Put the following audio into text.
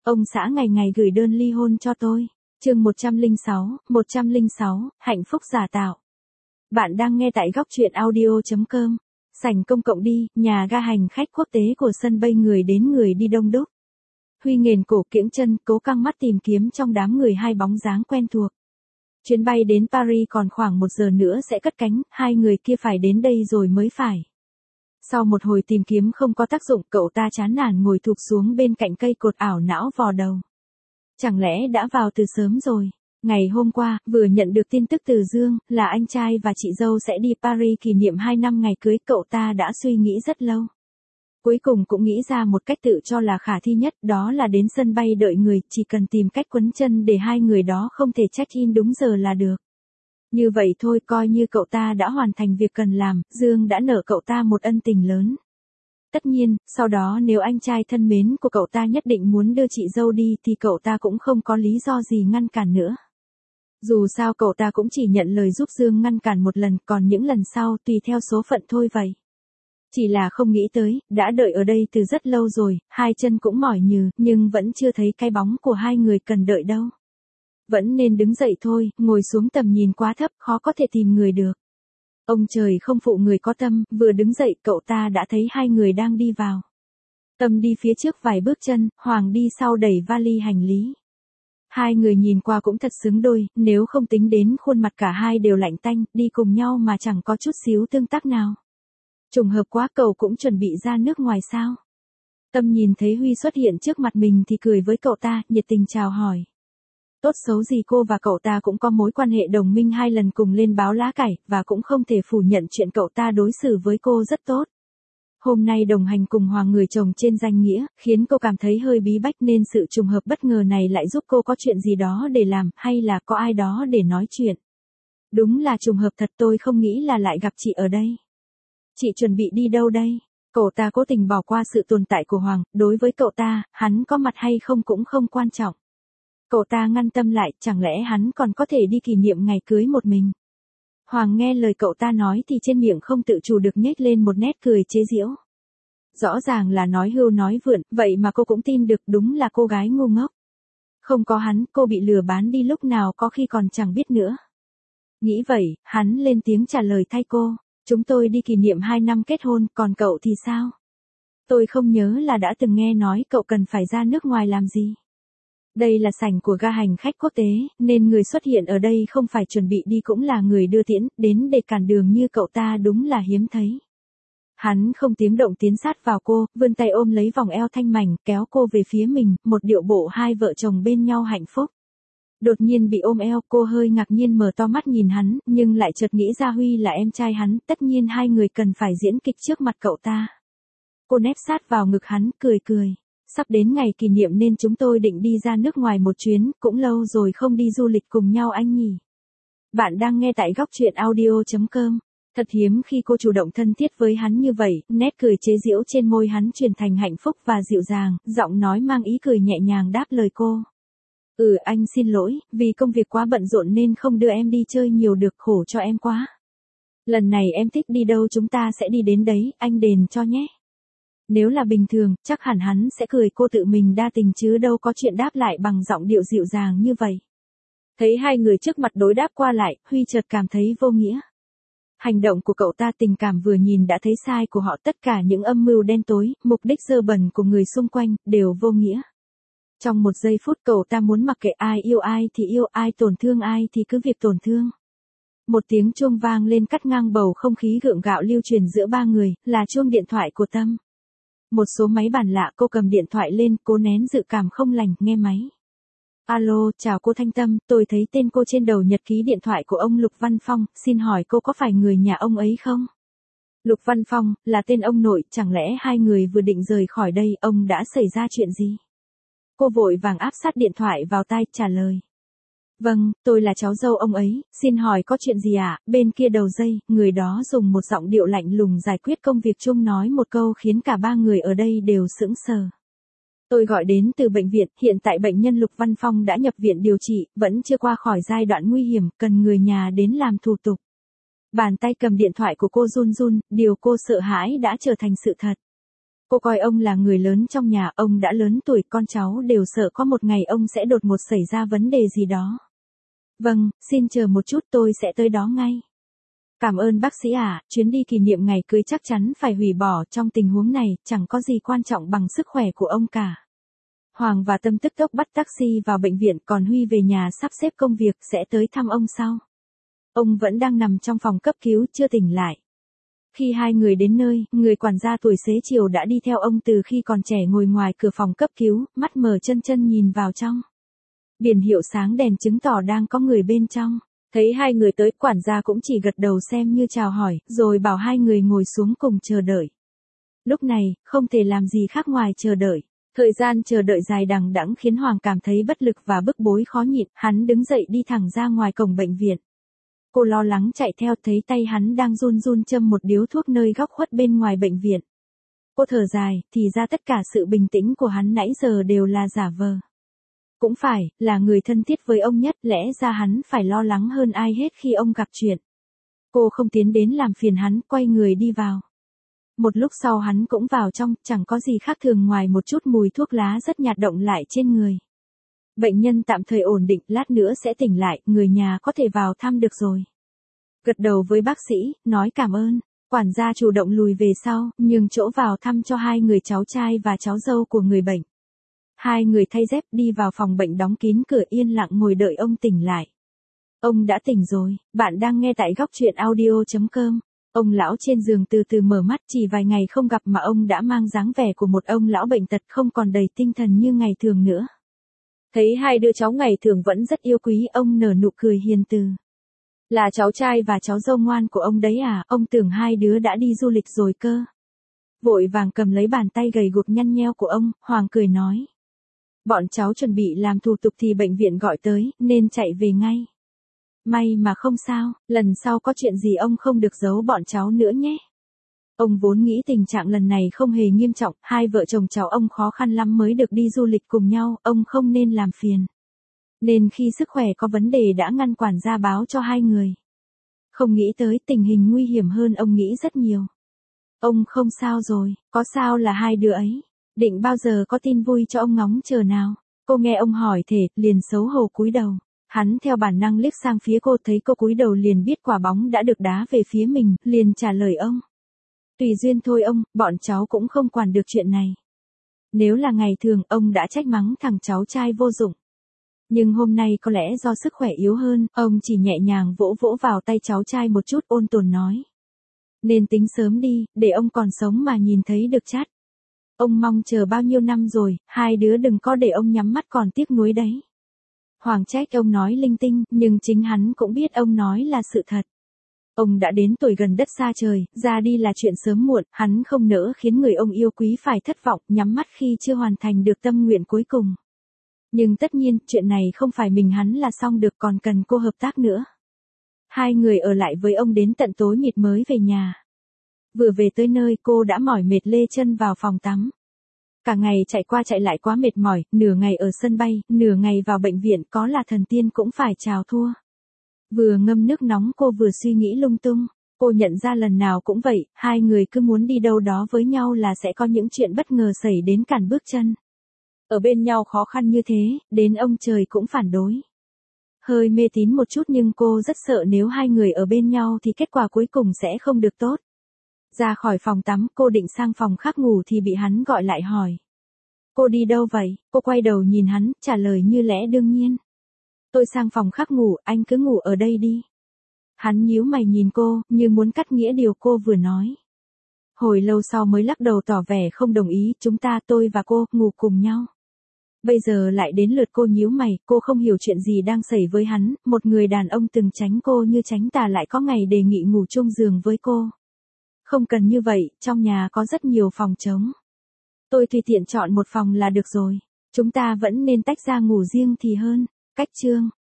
Ông xã ngày ngày gửi đơn ly hôn cho tôi. Chương 106, hạnh phúc giả tạo. Bạn đang nghe tại góc truyện audio.com. Sảnh công cộng đi, nhà ga hành khách quốc tế của sân bay người đến người đi đông đúc. Huy nghền cổ kiễng chân, cố căng mắt tìm kiếm trong đám người hai bóng dáng quen thuộc. Chuyến bay đến Paris còn khoảng 1 giờ nữa sẽ cất cánh, hai người kia phải đến đây rồi mới phải. Sau một hồi tìm kiếm không có tác dụng, cậu ta chán nản ngồi thụp xuống bên cạnh cây cột ảo não vò đầu. Chẳng lẽ đã vào từ sớm rồi? Ngày hôm qua, vừa nhận được tin tức từ Dương, là anh trai và chị dâu sẽ đi Paris kỷ niệm 2 năm ngày cưới, cậu ta đã suy nghĩ rất lâu. Cuối cùng cũng nghĩ ra một cách tự cho là khả thi nhất, đó là đến sân bay đợi người, chỉ cần tìm cách quấn chân để hai người đó không thể check-in đúng giờ là được. Như vậy thôi, coi như cậu ta đã hoàn thành việc cần làm, Dương đã nợ cậu ta một ân tình lớn. Tất nhiên, sau đó nếu anh trai thân mến của cậu ta nhất định muốn đưa chị dâu đi thì cậu ta cũng không có lý do gì ngăn cản nữa. Dù sao cậu ta cũng chỉ nhận lời giúp Dương ngăn cản một lần, còn những lần sau tùy theo số phận thôi vậy. Chỉ là không nghĩ tới, đã đợi ở đây từ rất lâu rồi, hai chân cũng mỏi nhừ, nhưng vẫn chưa thấy cái bóng của hai người cần đợi đâu. Vẫn nên đứng dậy thôi, ngồi xuống tầm nhìn quá thấp, khó có thể tìm người được. Ông trời không phụ người có tâm, vừa đứng dậy cậu ta đã thấy hai người đang đi vào. Tâm đi phía trước vài bước chân, Hoàng đi sau đẩy vali hành lý. Hai người nhìn qua cũng thật xứng đôi, nếu không tính đến khuôn mặt cả hai đều lạnh tanh, đi cùng nhau mà chẳng có chút xíu tương tác nào. Trùng hợp quá, cậu cũng chuẩn bị ra nước ngoài sao? Tâm nhìn thấy Huy xuất hiện trước mặt mình thì cười với cậu ta, nhiệt tình chào hỏi. Tốt xấu gì cô và cậu ta cũng có mối quan hệ đồng minh 2 lần cùng lên báo lá cải, và cũng không thể phủ nhận chuyện cậu ta đối xử với cô rất tốt. Hôm nay đồng hành cùng Hoàng người chồng trên danh nghĩa, khiến cô cảm thấy hơi bí bách, nên sự trùng hợp bất ngờ này lại giúp cô có chuyện gì đó để làm, hay là có ai đó để nói chuyện. Đúng là trùng hợp thật, tôi không nghĩ là lại gặp chị ở đây. Chị chuẩn bị đi đâu đây? Cậu ta cố tình bỏ qua sự tồn tại của Hoàng, đối với cậu ta, hắn có mặt hay không cũng không quan trọng. Cậu ta ngăn Tâm lại, chẳng lẽ hắn còn có thể đi kỷ niệm ngày cưới một mình? Hoàng nghe lời cậu ta nói thì trên miệng không tự chủ được nhếch lên một nét cười chế giễu. Rõ ràng là nói hưu nói vượn, vậy mà cô cũng tin được, đúng là cô gái ngu ngốc. Không có hắn, cô bị lừa bán đi lúc nào có khi còn chẳng biết nữa. Nghĩ vậy, hắn lên tiếng trả lời thay cô. Chúng tôi đi kỷ niệm 2 năm kết hôn, còn cậu thì sao? Tôi không nhớ là đã từng nghe nói cậu cần phải ra nước ngoài làm gì. Đây là sảnh của ga hành khách quốc tế, nên người xuất hiện ở đây không phải chuẩn bị đi cũng là người đưa tiễn, đến để cản đường như cậu ta đúng là hiếm thấy. Hắn không tiếng động tiến sát vào cô, vươn tay ôm lấy vòng eo thanh mảnh, kéo cô về phía mình, một điệu bộ hai vợ chồng bên nhau hạnh phúc. Đột nhiên bị ôm eo, cô hơi ngạc nhiên mở to mắt nhìn hắn, nhưng lại chợt nghĩ ra Huy là em trai hắn, tất nhiên hai người cần phải diễn kịch trước mặt cậu ta. Cô nép sát vào ngực hắn, cười. Sắp đến ngày kỷ niệm nên chúng tôi định đi ra nước ngoài một chuyến, cũng lâu rồi không đi du lịch cùng nhau anh nhỉ. Bạn đang nghe tại góc truyện audio.com. Thật hiếm khi cô chủ động thân thiết với hắn như vậy, nét cười chế giễu trên môi hắn chuyển thành hạnh phúc và dịu dàng, giọng nói mang ý cười nhẹ nhàng đáp lời cô. Anh xin lỗi, vì công việc quá bận rộn nên không đưa em đi chơi nhiều được, khổ cho em quá. Lần này em thích đi đâu chúng ta sẽ đi đến đấy, anh đền cho nhé. Nếu là bình thường, chắc hẳn hắn sẽ cười, cô tự mình đa tình chứ đâu có chuyện đáp lại bằng giọng điệu dịu dàng như vậy. Thấy hai người trước mặt đối đáp qua lại, Huy chợt cảm thấy vô nghĩa. Hành động của cậu ta tình cảm vừa nhìn đã thấy sai của họ, tất cả những âm mưu đen tối, mục đích dơ bẩn của người xung quanh, đều vô nghĩa. Trong một giây phút cậu ta muốn mặc kệ ai yêu ai thì yêu, ai tổn thương ai thì cứ việc tổn thương. Một tiếng chuông vang lên cắt ngang bầu không khí gượng gạo lưu truyền giữa ba người, là chuông điện thoại của Tâm. Một số máy bàn lạ, cô cầm điện thoại lên, cố nén dự cảm không lành, nghe máy. Alo, chào cô Thanh Tâm, tôi thấy tên cô trên đầu nhật ký điện thoại của ông Lục Văn Phong, xin hỏi cô có phải người nhà ông ấy không? Lục Văn Phong, là tên ông nội, chẳng lẽ hai người vừa định rời khỏi đây, ông đã xảy ra chuyện gì? Cô vội vàng áp sát điện thoại vào tai, trả lời. Vâng, tôi là cháu dâu ông ấy, xin hỏi có chuyện gì ạ? Bên kia đầu dây, người đó dùng một giọng điệu lạnh lùng giải quyết công việc chung nói một câu khiến cả ba người ở đây đều sững sờ. Tôi gọi đến từ bệnh viện, hiện tại bệnh nhân Lục Văn Phong đã nhập viện điều trị, vẫn chưa qua khỏi giai đoạn nguy hiểm, cần người nhà đến làm thủ tục. Bàn tay cầm điện thoại của cô run run, điều cô sợ hãi đã trở thành sự thật. Cô coi ông là người lớn trong nhà, ông đã lớn tuổi, con cháu đều sợ có một ngày ông sẽ đột ngột xảy ra vấn đề gì đó. Vâng, xin chờ một chút tôi sẽ tới đó ngay. Cảm ơn bác sĩ ạ, chuyến đi kỷ niệm ngày cưới chắc chắn phải hủy bỏ, trong tình huống này, chẳng có gì quan trọng bằng sức khỏe của ông cả. Hoàng và Tâm tức tốc bắt taxi vào bệnh viện, còn Huy về nhà sắp xếp công việc sẽ tới thăm ông sau. Ông vẫn đang nằm trong phòng cấp cứu chưa tỉnh lại. Khi hai người đến nơi, người quản gia tuổi xế chiều đã đi theo ông từ khi còn trẻ ngồi ngoài cửa phòng cấp cứu, mắt mở chân chân nhìn vào trong. Biển hiệu sáng đèn chứng tỏ đang có người bên trong. Thấy hai người tới, quản gia cũng chỉ gật đầu xem như chào hỏi, rồi bảo hai người ngồi xuống cùng chờ đợi. Lúc này, không thể làm gì khác ngoài chờ đợi. Thời gian chờ đợi dài đằng đẵng khiến Hoàng cảm thấy bất lực và bức bối khó nhịn, hắn đứng dậy đi thẳng ra ngoài cổng bệnh viện. Cô lo lắng chạy theo, thấy tay hắn đang run run châm một điếu thuốc nơi góc khuất bên ngoài bệnh viện. Cô thở dài, thì ra tất cả sự bình tĩnh của hắn nãy giờ đều là giả vờ. Cũng phải, là người thân thiết với ông nhất, lẽ ra hắn phải lo lắng hơn ai hết khi ông gặp chuyện. Cô không tiến đến làm phiền hắn, quay người đi vào. Một lúc sau hắn cũng vào trong, chẳng có gì khác thường ngoài một chút mùi thuốc lá rất nhạt động lại trên người. Bệnh nhân tạm thời ổn định, lát nữa sẽ tỉnh lại, người nhà có thể vào thăm được rồi. Gật đầu với bác sĩ, nói cảm ơn. Quản gia chủ động lùi về sau, nhường chỗ vào thăm cho hai người cháu trai và cháu dâu của người bệnh. Hai người thay dép đi vào phòng bệnh, đóng kín cửa, yên lặng ngồi đợi ông tỉnh lại. Ông đã tỉnh rồi, bạn đang nghe tại góc truyện audio.com. Ông lão trên giường từ từ mở mắt, chỉ vài ngày không gặp mà ông đã mang dáng vẻ của một ông lão bệnh tật, không còn đầy tinh thần như ngày thường nữa. Thấy hai đứa cháu ngày thường vẫn rất yêu quý, ông nở nụ cười hiền từ. Là cháu trai và cháu dâu ngoan của ông đấy à, ông tưởng hai đứa đã đi du lịch rồi cơ. Vội vàng cầm lấy bàn tay gầy guộc nhăn nheo của ông, Hoàng cười nói. Bọn cháu chuẩn bị làm thủ tục thì bệnh viện gọi tới, nên chạy về ngay. May mà không sao, lần sau có chuyện gì ông không được giấu bọn cháu nữa nhé. Ông vốn nghĩ tình trạng lần này không hề nghiêm trọng, hai vợ chồng cháu ông khó khăn lắm mới được đi du lịch cùng nhau, ông không nên làm phiền. Nên khi sức khỏe có vấn đề đã ngăn quản gia báo cho hai người. Không nghĩ tới tình hình nguy hiểm hơn ông nghĩ rất nhiều. Ông không sao rồi, có sao là hai đứa ấy. Định bao giờ có tin vui cho ông ngóng chờ nào. Cô nghe ông hỏi thể, liền xấu hổ cúi đầu. Hắn theo bản năng liếc sang phía cô, thấy cô cúi đầu liền biết quả bóng đã được đá về phía mình, liền trả lời ông. Tùy duyên thôi ông, bọn cháu cũng không quản được chuyện này. Nếu là ngày thường, ông đã trách mắng thằng cháu trai vô dụng. Nhưng hôm nay có lẽ do sức khỏe yếu hơn, ông chỉ nhẹ nhàng vỗ vỗ vào tay cháu trai một chút, ôn tồn nói. Nên tính sớm đi, để ông còn sống mà nhìn thấy được chát. Ông mong chờ bao nhiêu năm rồi, hai đứa đừng có để ông nhắm mắt còn tiếc nuối đấy. Hoàng trách ông nói linh tinh, nhưng chính hắn cũng biết ông nói là sự thật. Ông đã đến tuổi gần đất xa trời, ra đi là chuyện sớm muộn, hắn không nỡ khiến người ông yêu quý phải thất vọng, nhắm mắt khi chưa hoàn thành được tâm nguyện cuối cùng. Nhưng tất nhiên, chuyện này không phải mình hắn là xong được, còn cần cô hợp tác nữa. Hai người ở lại với ông đến tận tối mịt mới về nhà. Vừa về tới nơi, cô đã mỏi mệt lê chân vào phòng tắm. Cả ngày chạy qua chạy lại quá mệt mỏi, nửa ngày ở sân bay, nửa ngày vào bệnh viện, có là thần tiên cũng phải chào thua. Vừa ngâm nước nóng cô vừa suy nghĩ lung tung. Cô nhận ra lần nào cũng vậy, hai người cứ muốn đi đâu đó với nhau là sẽ có những chuyện bất ngờ xảy đến cản bước chân. Ở bên nhau khó khăn như thế, đến ông trời cũng phản đối. Hơi mê tín một chút nhưng cô rất sợ nếu hai người ở bên nhau thì kết quả cuối cùng sẽ không được tốt. Ra khỏi phòng tắm, cô định sang phòng khác ngủ thì bị hắn gọi lại hỏi. Cô đi đâu vậy? Cô quay đầu nhìn hắn, trả lời như lẽ đương nhiên. Tôi sang phòng khác ngủ, anh cứ ngủ ở đây đi. Hắn nhíu mày nhìn cô, như muốn cắt nghĩa điều cô vừa nói. Hồi lâu sau mới lắc đầu tỏ vẻ không đồng ý, chúng ta, tôi và cô, ngủ cùng nhau. Bây giờ lại đến lượt cô nhíu mày, cô không hiểu chuyện gì đang xảy với hắn, một người đàn ông từng tránh cô như tránh tà lại có ngày đề nghị ngủ chung giường với cô. Không cần như vậy, trong nhà có rất nhiều phòng trống. Tôi tùy tiện chọn một phòng là được rồi. Chúng ta vẫn nên tách ra ngủ riêng thì hơn. Cách chương